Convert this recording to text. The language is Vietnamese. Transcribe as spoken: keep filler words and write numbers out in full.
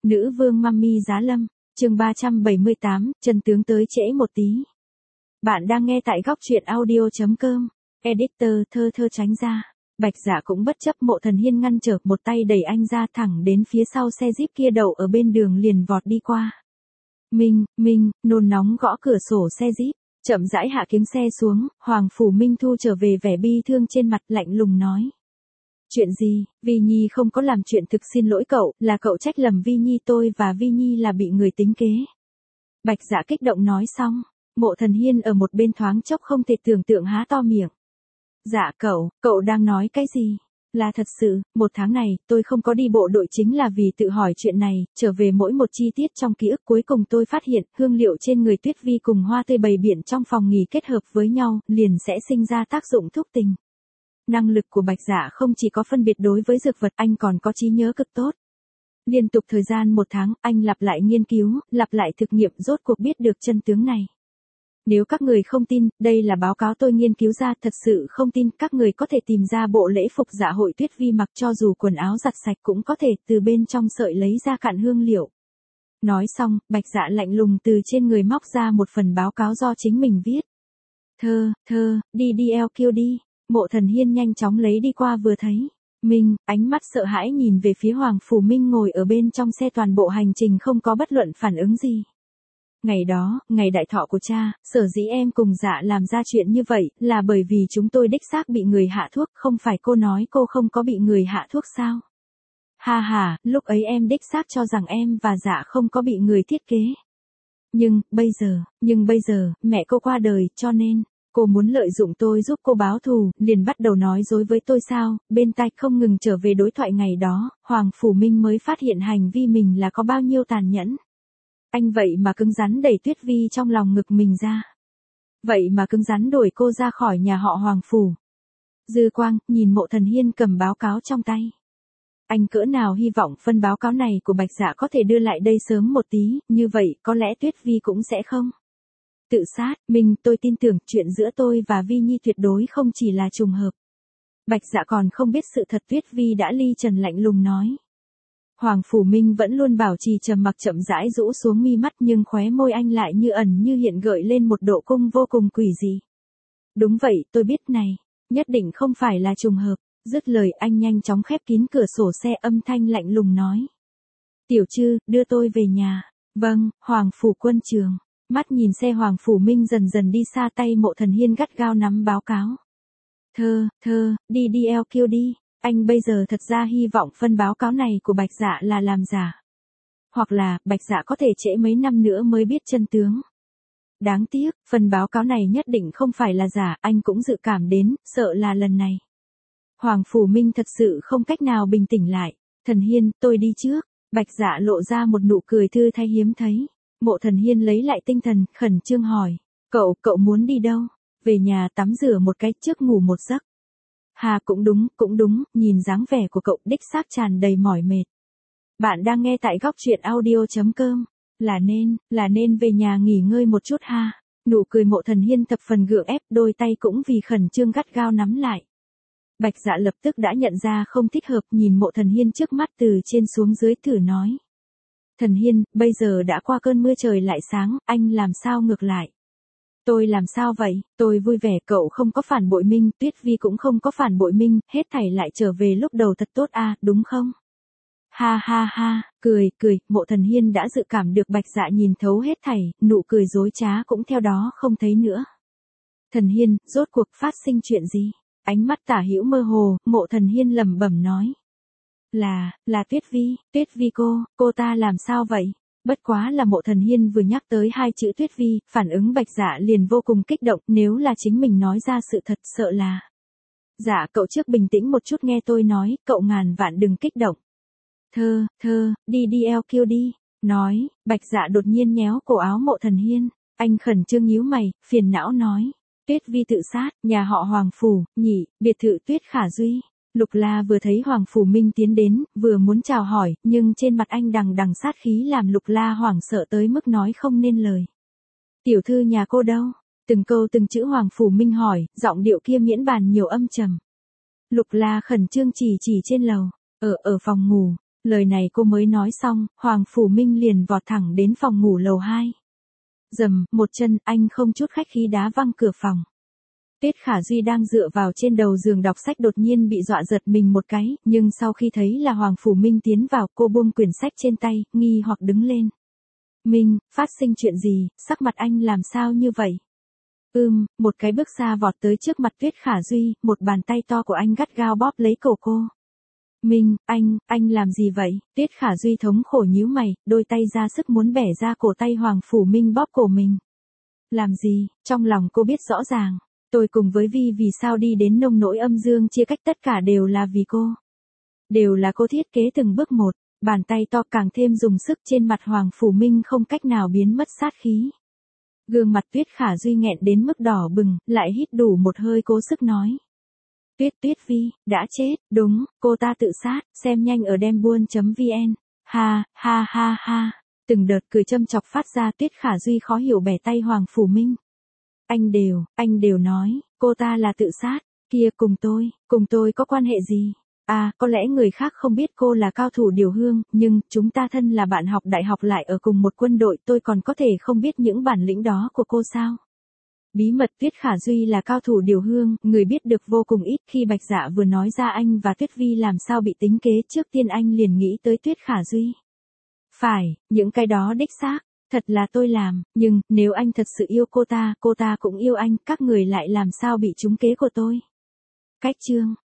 Nữ vương Mummy Giá Lâm, chương ba trăm bảy mươi tám, chân tướng tới trễ một tí. Bạn đang nghe tại góc truyện audio chấm com, editor thơ thơ tránh ra. Bạch Dạ cũng bất chấp Mộ Thần Hiên ngăn trở, một tay đẩy anh ra thẳng đến phía sau xe Jeep kia đậu ở bên đường liền vọt đi qua. Minh, Minh, nôn nóng gõ cửa sổ xe Jeep, chậm rãi hạ kiếng xe xuống, Hoàng Phủ Minh thu trở về vẻ bi thương trên mặt, lạnh lùng nói. Chuyện gì, Vi Nhi không có làm chuyện, thực xin lỗi cậu, là cậu trách lầm Vi Nhi, tôi và Vi Nhi là bị người tính kế. Bạch Dạ kích động nói xong, Mộ Thần Hiên ở một bên thoáng chốc không thể tưởng tượng há to miệng. Dạ cậu, cậu đang nói cái gì? Là thật sự, một tháng này, tôi không có đi bộ đội chính là vì tự hỏi chuyện này, trở về mỗi một chi tiết trong ký ức, cuối cùng tôi phát hiện, hương liệu trên người Tuyết Vi cùng hoa tươi bày biện trong phòng nghỉ kết hợp với nhau, liền sẽ sinh ra tác dụng thúc tình. Năng lực của Bạch Dạ không chỉ có phân biệt đối với dược vật, anh còn có trí nhớ cực tốt. Liên tục thời gian một tháng, anh lặp lại nghiên cứu, lặp lại thực nghiệm, rốt cuộc biết được chân tướng này. Nếu các người không tin, đây là báo cáo tôi nghiên cứu ra, thật sự không tin, các người có thể tìm ra bộ lễ phục dạ hội Tuyết Vi mặc, cho dù quần áo giặt sạch cũng có thể từ bên trong sợi lấy ra cạn hương liệu. Nói xong, Bạch Dạ lạnh lùng từ trên người móc ra một phần báo cáo do chính mình viết. Thơ, thơ, đi đi eo kêu đi. Mộ Thần Hiên nhanh chóng lấy đi qua, vừa thấy Minh, ánh mắt sợ hãi nhìn về phía Hoàng Phủ Minh ngồi ở bên trong xe, toàn bộ hành trình không có bất luận phản ứng gì. Ngày đó, ngày đại thọ của cha, sở dĩ em cùng Dạ làm ra chuyện như vậy, là bởi vì chúng tôi đích xác bị người hạ thuốc, không phải cô nói cô không có bị người hạ thuốc sao? Ha ha, lúc ấy em đích xác cho rằng em và Dạ không có bị người thiết kế. Nhưng, bây giờ, nhưng bây giờ, mẹ cô qua đời, cho nên... Cô muốn lợi dụng tôi giúp cô báo thù, liền bắt đầu nói dối với tôi sao? Bên tai không ngừng trở về đối thoại ngày đó, Hoàng Phủ Minh mới phát hiện hành vi mình là có bao nhiêu tàn nhẫn. Anh vậy mà cứng rắn đẩy Tuyết Vi trong lòng ngực mình ra. Vậy mà cứng rắn đuổi cô ra khỏi nhà họ Hoàng Phủ. Dư Quang, nhìn Mộ Thần Hiên cầm báo cáo trong tay. Anh cỡ nào hy vọng phân báo cáo này của Bạch Dạ có thể đưa lại đây sớm một tí, như vậy có lẽ Tuyết Vi cũng sẽ không tự sát. Mình, tôi tin tưởng chuyện giữa tôi và Vi Nhi tuyệt đối không chỉ là trùng hợp. Bạch Dạ còn không biết sự thật, Tuyết Vi đã ly trần, lạnh lùng nói. Hoàng Phủ Minh vẫn luôn bảo trì trầm mặc, chậm rãi rũ xuống mi mắt, nhưng khóe môi anh lại như ẩn như hiện gợi lên một độ cung vô cùng quỷ dị. Đúng vậy, tôi biết này, nhất định không phải là trùng hợp. Dứt lời anh nhanh chóng khép kín cửa sổ xe, âm thanh lạnh lùng nói. Tiểu Trư, đưa tôi về nhà. Vâng, Hoàng Phủ quân trường. Mắt nhìn xe Hoàng Phủ Minh dần dần đi xa, tay Mộ Thần Hiên gắt gao nắm báo cáo. Thơ, thơ, đi đi eo kêu đi. Anh bây giờ thật ra hy vọng phân báo cáo này của Bạch Dạ là làm giả. Hoặc là, Bạch Dạ có thể trễ mấy năm nữa mới biết chân tướng. Đáng tiếc, phần báo cáo này nhất định không phải là giả, anh cũng dự cảm đến, sợ là lần này. Hoàng Phủ Minh thật sự không cách nào bình tĩnh lại. Thần Hiên, tôi đi trước. Bạch Dạ lộ ra một nụ cười thư thái hiếm thấy. Mộ Thần Hiên lấy lại tinh thần, khẩn trương hỏi. Cậu, cậu muốn đi đâu? Về nhà tắm rửa một cái trước ngủ một giấc. Hà, cũng đúng, cũng đúng, nhìn dáng vẻ của cậu đích xác tràn đầy mỏi mệt. Bạn đang nghe tại góc truyện audio chấm com. Là nên, là nên về nhà nghỉ ngơi một chút ha. Nụ cười Mộ Thần Hiên thập phần gượng ép, đôi tay cũng vì khẩn trương gắt gao nắm lại. Bạch Dạ lập tức đã nhận ra không thích hợp, nhìn Mộ Thần Hiên trước mắt từ trên xuống dưới, thử nói. Thần Hiên, bây giờ đã qua cơn mưa trời lại sáng, anh làm sao ngược lại? Tôi làm sao vậy? Tôi vui vẻ, cậu không có phản bội Minh, Tuyết Vi cũng không có phản bội Minh, hết thảy lại trở về lúc đầu thật tốt à, đúng không? Ha ha ha, cười, cười, Mộ Thần Hiên đã dự cảm được Bạch Dạ nhìn thấu hết thảy, nụ cười dối trá cũng theo đó không thấy nữa. Thần Hiên, rốt cuộc phát sinh chuyện gì? Ánh mắt tả hữu mơ hồ, Mộ Thần Hiên lẩm bẩm nói. Là, là Tuyết Vi, Tuyết Vi cô, cô ta làm sao vậy? Bất quá là Mộ Thần Hiên vừa nhắc tới hai chữ Tuyết Vi, phản ứng Bạch Dạ liền vô cùng kích động, nếu là chính mình nói ra sự thật, sợ là. Dạ, cậu trước bình tĩnh một chút nghe tôi nói, cậu ngàn vạn đừng kích động. Thơ, thơ, đi đi eo kêu đi. Nói, Bạch Dạ đột nhiên nhéo cổ áo Mộ Thần Hiên, anh khẩn trương nhíu mày, phiền não nói. Tuyết Vi tự sát, nhà họ Hoàng Phủ, nhỉ, biệt thự Tuyết Khả Duy. Lục La vừa thấy Hoàng Phủ Minh tiến đến, vừa muốn chào hỏi, nhưng trên mặt anh đằng đằng sát khí làm Lục La hoảng sợ tới mức nói không nên lời. Tiểu thư nhà cô đâu? Từng câu từng chữ Hoàng Phủ Minh hỏi, giọng điệu kia miễn bàn nhiều âm trầm. Lục La khẩn trương chỉ chỉ trên lầu, ở ở phòng ngủ. Lời này cô mới nói xong, Hoàng Phủ Minh liền vọt thẳng đến phòng ngủ lầu hai. Dầm, một chân, anh không chút khách khí đá văng cửa phòng. Tiết Khả Duy đang dựa vào trên đầu giường đọc sách đột nhiên bị dọa giật mình một cái, nhưng sau khi thấy là Hoàng Phủ Minh tiến vào, cô buông quyển sách trên tay, nghi hoặc đứng lên. Minh, phát sinh chuyện gì, sắc mặt anh làm sao như vậy? Ừm, một cái bước xa vọt tới trước mặt Tiết Khả Duy, một bàn tay to của anh gắt gao bóp lấy cổ cô. Minh, anh, anh làm gì vậy? Tiết Khả Duy thống khổ nhíu mày, đôi tay ra sức muốn bẻ ra cổ tay Hoàng Phủ Minh bóp cổ mình. Làm gì? Trong lòng cô biết rõ ràng. Tôi cùng với Vi vì sao đi đến nông nỗi âm dương chia cách tất cả đều là vì cô. Đều là cô thiết kế từng bước một, bàn tay to càng thêm dùng sức trên mặt Hoàng Phủ Minh không cách nào biến mất sát khí. Gương mặt Tuyết Khả Duy nghẹn đến mức đỏ bừng, lại hít đủ một hơi cố sức nói. Tuyết Tuyết Vi, đã chết, đúng, cô ta tự sát, xem nhanh ở dembuôn.vn. Ha, ha ha ha, từng đợt cười châm chọc phát ra. Tuyết Khả Duy khó hiểu bẻ tay Hoàng Phủ Minh. Anh đều, anh đều nói, cô ta là tự sát, kia cùng tôi, cùng tôi có quan hệ gì? À, có lẽ người khác không biết cô là cao thủ điều hương, nhưng chúng ta thân là bạn học đại học lại ở cùng một quân đội, tôi còn có thể không biết những bản lĩnh đó của cô sao? Bí mật Tuyết Khả Duy là cao thủ điều hương, người biết được vô cùng ít. Khi Bạch Dạ vừa nói ra anh và Tuyết Vi làm sao bị tính kế, trước tiên anh liền nghĩ tới Tuyết Khả Duy. Phải, những cái đó đích xác, thật là tôi làm, nhưng nếu anh thật sự yêu cô ta, cô ta cũng yêu anh, các người lại làm sao bị trúng kế của tôi? Cách chương